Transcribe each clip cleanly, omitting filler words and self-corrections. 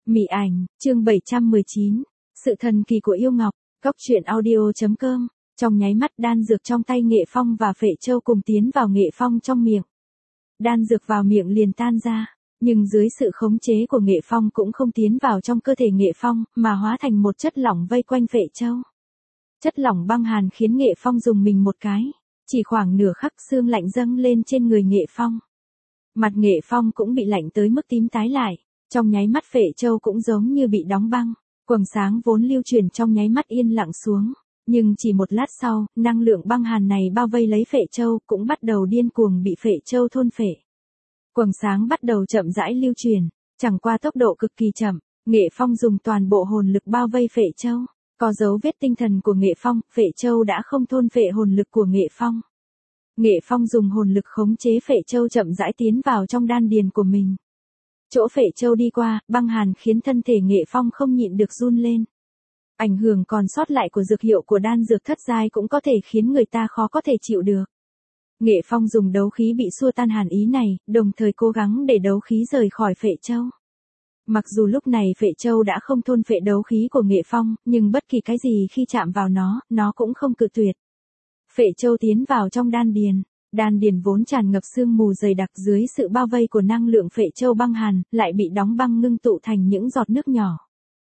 Mị ảnh, chương 719. Sự thần kỳ của yêu ngọc. Góc truyện audio.com. Trong nháy mắt đan dược trong tay Nghệ Phong và Phệ Châu cùng tiến vào Nghệ Phong trong miệng. Đan dược vào miệng liền tan ra, nhưng dưới sự khống chế của Nghệ Phong cũng không tiến vào trong cơ thể Nghệ Phong, mà hóa thành một chất lỏng vây quanh Phệ Châu. Chất lỏng băng hàn khiến Nghệ Phong dùng mình một cái, chỉ khoảng nửa khắc xương lạnh dâng lên trên người Nghệ Phong. Mặt Nghệ Phong cũng bị lạnh tới mức tím tái lại. Trong nháy mắt Phệ Châu cũng giống như bị đóng băng, quầng sáng vốn lưu chuyển trong nháy mắt yên lặng xuống, nhưng chỉ một lát sau, năng lượng băng hàn này bao vây lấy Phệ Châu cũng bắt đầu điên cuồng bị Phệ Châu thôn phệ. Quầng sáng bắt đầu chậm rãi lưu truyền, chẳng qua tốc độ cực kỳ chậm, Nghệ Phong dùng toàn bộ hồn lực bao vây Phệ Châu, có dấu vết tinh thần của Nghệ Phong, Phệ Châu đã không thôn phệ hồn lực của Nghệ Phong. Nghệ Phong dùng hồn lực khống chế Phệ Châu chậm rãi tiến vào trong đan điền của mình. Chỗ Phệ Châu đi qua, băng hàn khiến thân thể Nghệ Phong không nhịn được run lên. Ảnh hưởng còn sót lại của dược hiệu của đan dược thất giai cũng có thể khiến người ta khó có thể chịu được. Nghệ Phong dùng đấu khí bị xua tan hàn ý này, đồng thời cố gắng để đấu khí rời khỏi Phệ Châu. Mặc dù lúc này Phệ Châu đã không thôn phệ đấu khí của Nghệ Phong, nhưng bất kỳ cái gì khi chạm vào nó cũng không cự tuyệt. Phệ Châu tiến vào trong đan điền. Đan điền vốn tràn ngập sương mù dày đặc dưới sự bao vây của năng lượng Phệ Châu băng hàn, lại bị đóng băng ngưng tụ thành những giọt nước nhỏ.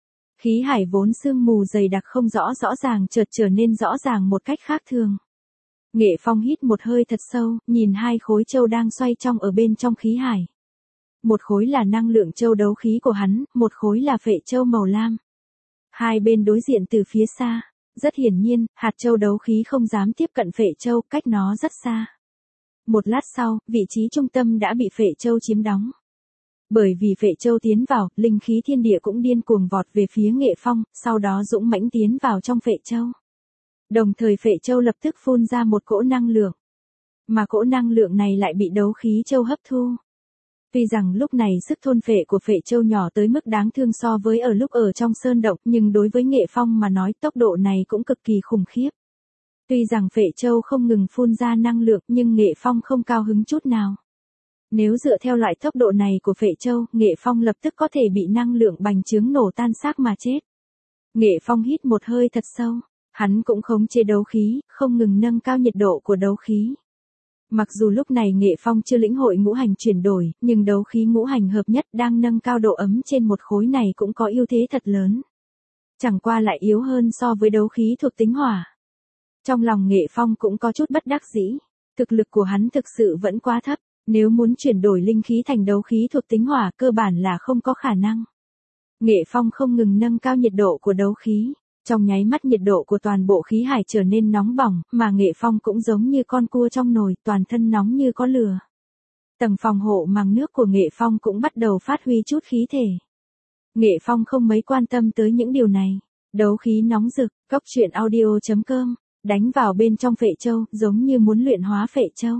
Khí hải vốn sương mù dày đặc không rõ ràng chợt trở nên rõ ràng một cách khác thường. Nghệ Phong hít một hơi thật sâu, nhìn hai khối châu đang xoay trong ở bên trong khí hải. Một khối là năng lượng châu đấu khí của hắn, một khối là Phệ Châu màu lam. Hai bên đối diện từ phía xa. Rất hiển nhiên, hạt châu đấu khí không dám tiếp cận Phệ Châu, cách nó rất xa. Một lát sau, vị trí trung tâm đã bị Phệ Châu chiếm đóng. Bởi vì Phệ Châu tiến vào, linh khí thiên địa cũng điên cuồng vọt về phía Nghệ Phong, sau đó dũng mãnh tiến vào trong Phệ Châu. Đồng thời Phệ Châu lập tức phun ra một cỗ năng lượng. Mà cỗ năng lượng này lại bị đấu khí châu hấp thu. Tuy rằng lúc này sức thôn phệ của Phệ Châu nhỏ tới mức đáng thương so với ở lúc ở trong sơn động, nhưng đối với Nghệ Phong mà nói tốc độ này cũng cực kỳ khủng khiếp. Tuy rằng Phệ Châu không ngừng phun ra năng lượng nhưng Nghệ Phong không cao hứng chút nào. Nếu dựa theo loại tốc độ này của Phệ Châu, Nghệ Phong lập tức có thể bị năng lượng bành trướng nổ tan xác mà chết. Nghệ Phong hít một hơi thật sâu, hắn cũng khống chế đấu khí, không ngừng nâng cao nhiệt độ của đấu khí. Mặc dù lúc này Nghệ Phong chưa lĩnh hội ngũ hành chuyển đổi, nhưng đấu khí ngũ hành hợp nhất đang nâng cao độ ấm trên một khối này cũng có ưu thế thật lớn. Chẳng qua lại yếu hơn so với đấu khí thuộc tính hỏa. Trong lòng Nghệ Phong cũng có chút bất đắc dĩ, thực lực của hắn thực sự vẫn quá thấp, nếu muốn chuyển đổi linh khí thành đấu khí thuộc tính hỏa cơ bản là không có khả năng. Nghệ Phong không ngừng nâng cao nhiệt độ của đấu khí, trong nháy mắt nhiệt độ của toàn bộ khí hải trở nên nóng bỏng, mà Nghệ Phong cũng giống như con cua trong nồi, toàn thân nóng như có lửa. Tầng phòng hộ màng nước của Nghệ Phong cũng bắt đầu phát huy chút khí thể. Nghệ Phong không mấy quan tâm tới những điều này. Đấu khí nóng rực, góc truyện audio.com. Đánh vào bên trong Phệ Châu, giống như muốn luyện hóa Phệ Châu.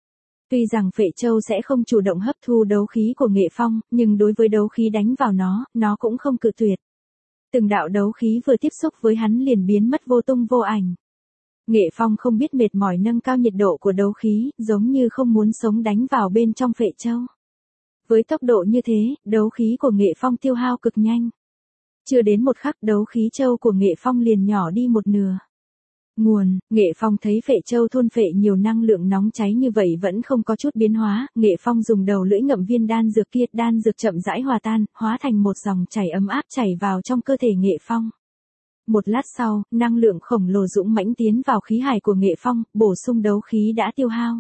Tuy rằng Phệ Châu sẽ không chủ động hấp thu đấu khí của Nghệ Phong, nhưng đối với đấu khí đánh vào nó cũng không cự tuyệt. Từng đạo đấu khí vừa tiếp xúc với hắn liền biến mất vô tung vô ảnh. Nghệ Phong không biết mệt mỏi nâng cao nhiệt độ của đấu khí, giống như không muốn sống đánh vào bên trong Phệ Châu. Với tốc độ như thế, đấu khí của Nghệ Phong tiêu hao cực nhanh. Chưa đến một khắc đấu khí châu của Nghệ Phong liền nhỏ đi một nửa. Nguồn, Nghệ Phong thấy Phệ Châu thôn phệ nhiều năng lượng nóng cháy như vậy vẫn không có chút biến hóa, Nghệ Phong dùng đầu lưỡi ngậm viên đan dược kia, đan dược chậm rãi hòa tan, hóa thành một dòng chảy ấm áp chảy vào trong cơ thể Nghệ Phong. Một lát sau, năng lượng khổng lồ dũng mãnh tiến vào khí hải của Nghệ Phong, bổ sung đấu khí đã tiêu hao.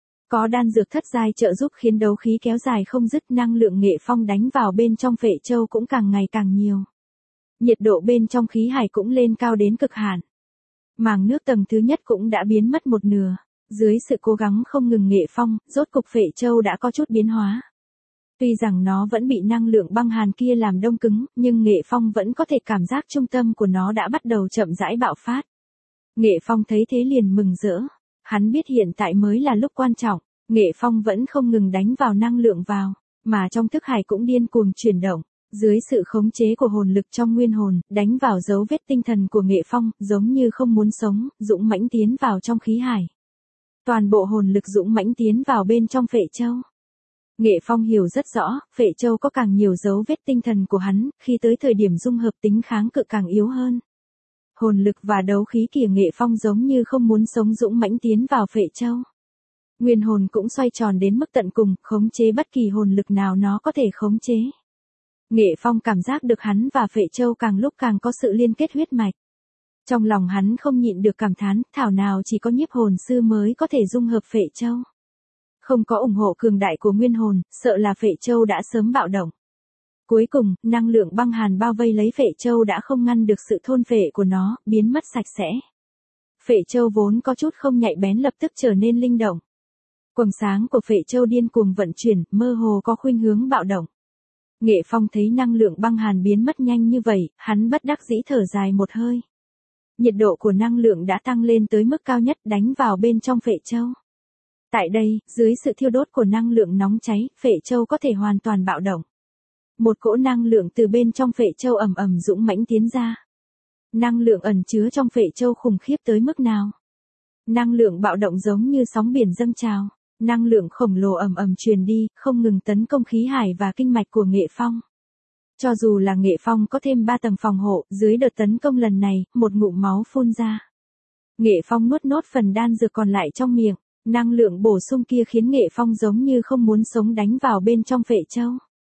Có đan dược thất giai trợ giúp khiến đấu khí kéo dài không dứt, năng lượng Nghệ Phong đánh vào bên trong Phệ Châu cũng càng ngày càng nhiều. Nhiệt độ bên trong khí hải cũng lên cao đến cực hạn. Màng nước tầng thứ nhất cũng đã biến mất một nửa. Dưới sự cố gắng không ngừng Nghệ Phong, rốt cục Phệ Châu đã có chút biến hóa. Tuy rằng nó vẫn bị năng lượng băng hàn kia làm đông cứng, nhưng Nghệ Phong vẫn có thể cảm giác trung tâm của nó đã bắt đầu chậm rãi bạo phát. Nghệ Phong thấy thế liền mừng rỡ. Hắn biết hiện tại mới là lúc quan trọng. Nghệ Phong vẫn không ngừng đánh vào năng lượng vào, mà trong thức hải cũng điên cuồng chuyển động. Dưới sự khống chế của hồn lực trong nguyên hồn, đánh vào dấu vết tinh thần của Nghệ Phong, giống như không muốn sống, dũng mãnh tiến vào trong khí hải. Toàn bộ hồn lực dũng mãnh tiến vào bên trong Phệ Châu. Nghệ Phong hiểu rất rõ, Phệ Châu có càng nhiều dấu vết tinh thần của hắn, khi tới thời điểm dung hợp tính kháng cự càng yếu hơn. Hồn lực và đấu khí của Nghệ Phong giống như không muốn sống dũng mãnh tiến vào Phệ Châu. Nguyên hồn cũng xoay tròn đến mức tận cùng, khống chế bất kỳ hồn lực nào nó có thể khống chế. Nghệ Phong cảm giác được hắn và Phệ Châu càng lúc càng có sự liên kết huyết mạch. Trong lòng hắn không nhịn được cảm thán, thảo nào chỉ có nhiếp hồn sư mới có thể dung hợp Phệ Châu. Không có ủng hộ cường đại của nguyên hồn, sợ là Phệ Châu đã sớm bạo động. Cuối cùng, năng lượng băng hàn bao vây lấy Phệ Châu đã không ngăn được sự thôn phệ của nó, biến mất sạch sẽ. Phệ Châu vốn có chút không nhạy bén lập tức trở nên linh động. Quầng sáng của Phệ Châu điên cuồng vận chuyển, mơ hồ có khuynh hướng bạo động. Nghệ Phong thấy năng lượng băng hàn biến mất nhanh như vậy, hắn bất đắc dĩ thở dài một hơi. Nhiệt độ của năng lượng đã tăng lên tới mức cao nhất đánh vào bên trong Phệ Châu. Tại đây, dưới sự thiêu đốt của năng lượng nóng cháy, Phệ Châu có thể hoàn toàn bạo động. Một cỗ năng lượng từ bên trong Phệ Châu ầm ầm dũng mãnh tiến ra. Năng lượng ẩn chứa trong Phệ Châu khủng khiếp tới mức nào? Năng lượng bạo động giống như sóng biển dâng trào, năng lượng khổng lồ ầm ầm truyền đi, không ngừng tấn công khí hải và kinh mạch của Nghệ Phong. Cho dù là Nghệ Phong có thêm 3 tầng phòng hộ, dưới đợt tấn công lần này, một ngụm máu phun ra. Nghệ Phong nuốt nốt phần đan dược còn lại trong miệng, năng lượng bổ sung kia khiến Nghệ Phong giống như không muốn sống đánh vào bên trong Phệ Châu.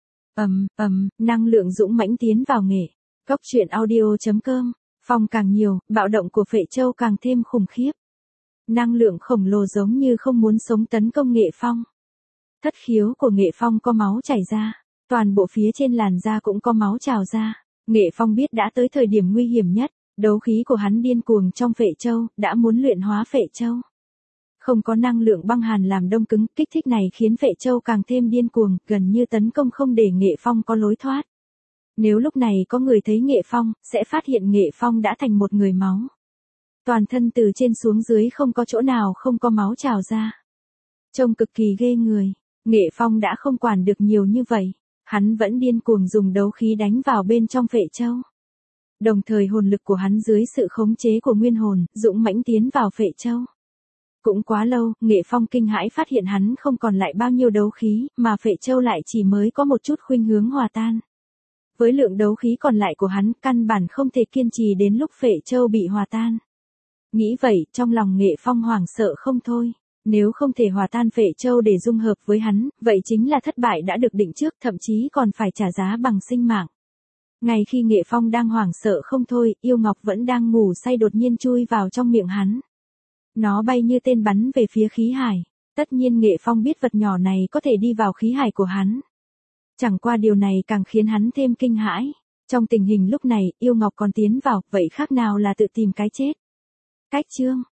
Năng lượng dũng mãnh tiến vào Nghệ. Góc truyện audio.com, Phong càng nhiều, bạo động của Phệ Châu càng thêm khủng khiếp. Năng lượng khổng lồ giống như không muốn sống tấn công Nghệ Phong. Thất khiếu của Nghệ Phong có máu chảy ra, toàn bộ phía trên làn da cũng có máu trào ra. Nghệ Phong biết đã tới thời điểm nguy hiểm nhất, đấu khí của hắn điên cuồng trong Phệ Châu, đã muốn luyện hóa Phệ Châu. Không có năng lượng băng hàn làm đông cứng, kích thích này khiến Phệ Châu càng thêm điên cuồng, gần như tấn công không để Nghệ Phong có lối thoát. Nếu lúc này có người thấy Nghệ Phong, sẽ phát hiện Nghệ Phong đã thành một người máu. Toàn thân từ trên xuống dưới không có chỗ nào không có máu trào ra. Trông cực kỳ ghê người, Nghệ Phong đã không quản được nhiều như vậy, hắn vẫn điên cuồng dùng đấu khí đánh vào bên trong Phệ Châu. Đồng thời hồn lực của hắn dưới sự khống chế của nguyên hồn, dũng mãnh tiến vào Phệ Châu. Cũng quá lâu, Nghệ Phong kinh hãi phát hiện hắn không còn lại bao nhiêu đấu khí, mà Phệ Châu lại chỉ mới có một chút khuynh hướng hòa tan. Với lượng đấu khí còn lại của hắn, căn bản không thể kiên trì đến lúc Phệ Châu bị hòa tan. Nghĩ vậy, trong lòng Nghệ Phong hoảng sợ không thôi. Nếu không thể hòa tan Phệ Châu để dung hợp với hắn, vậy chính là thất bại đã được định trước, thậm chí còn phải trả giá bằng sinh mạng. Ngay khi Nghệ Phong đang hoảng sợ không thôi, yêu ngọc vẫn đang ngủ say đột nhiên chui vào trong miệng hắn. Nó bay như tên bắn về phía khí hải. Tất nhiên Nghệ Phong biết vật nhỏ này có thể đi vào khí hải của hắn. Chẳng qua điều này càng khiến hắn thêm kinh hãi. Trong tình hình lúc này, yêu ngọc còn tiến vào, vậy khác nào là tự tìm cái chết. Cách chương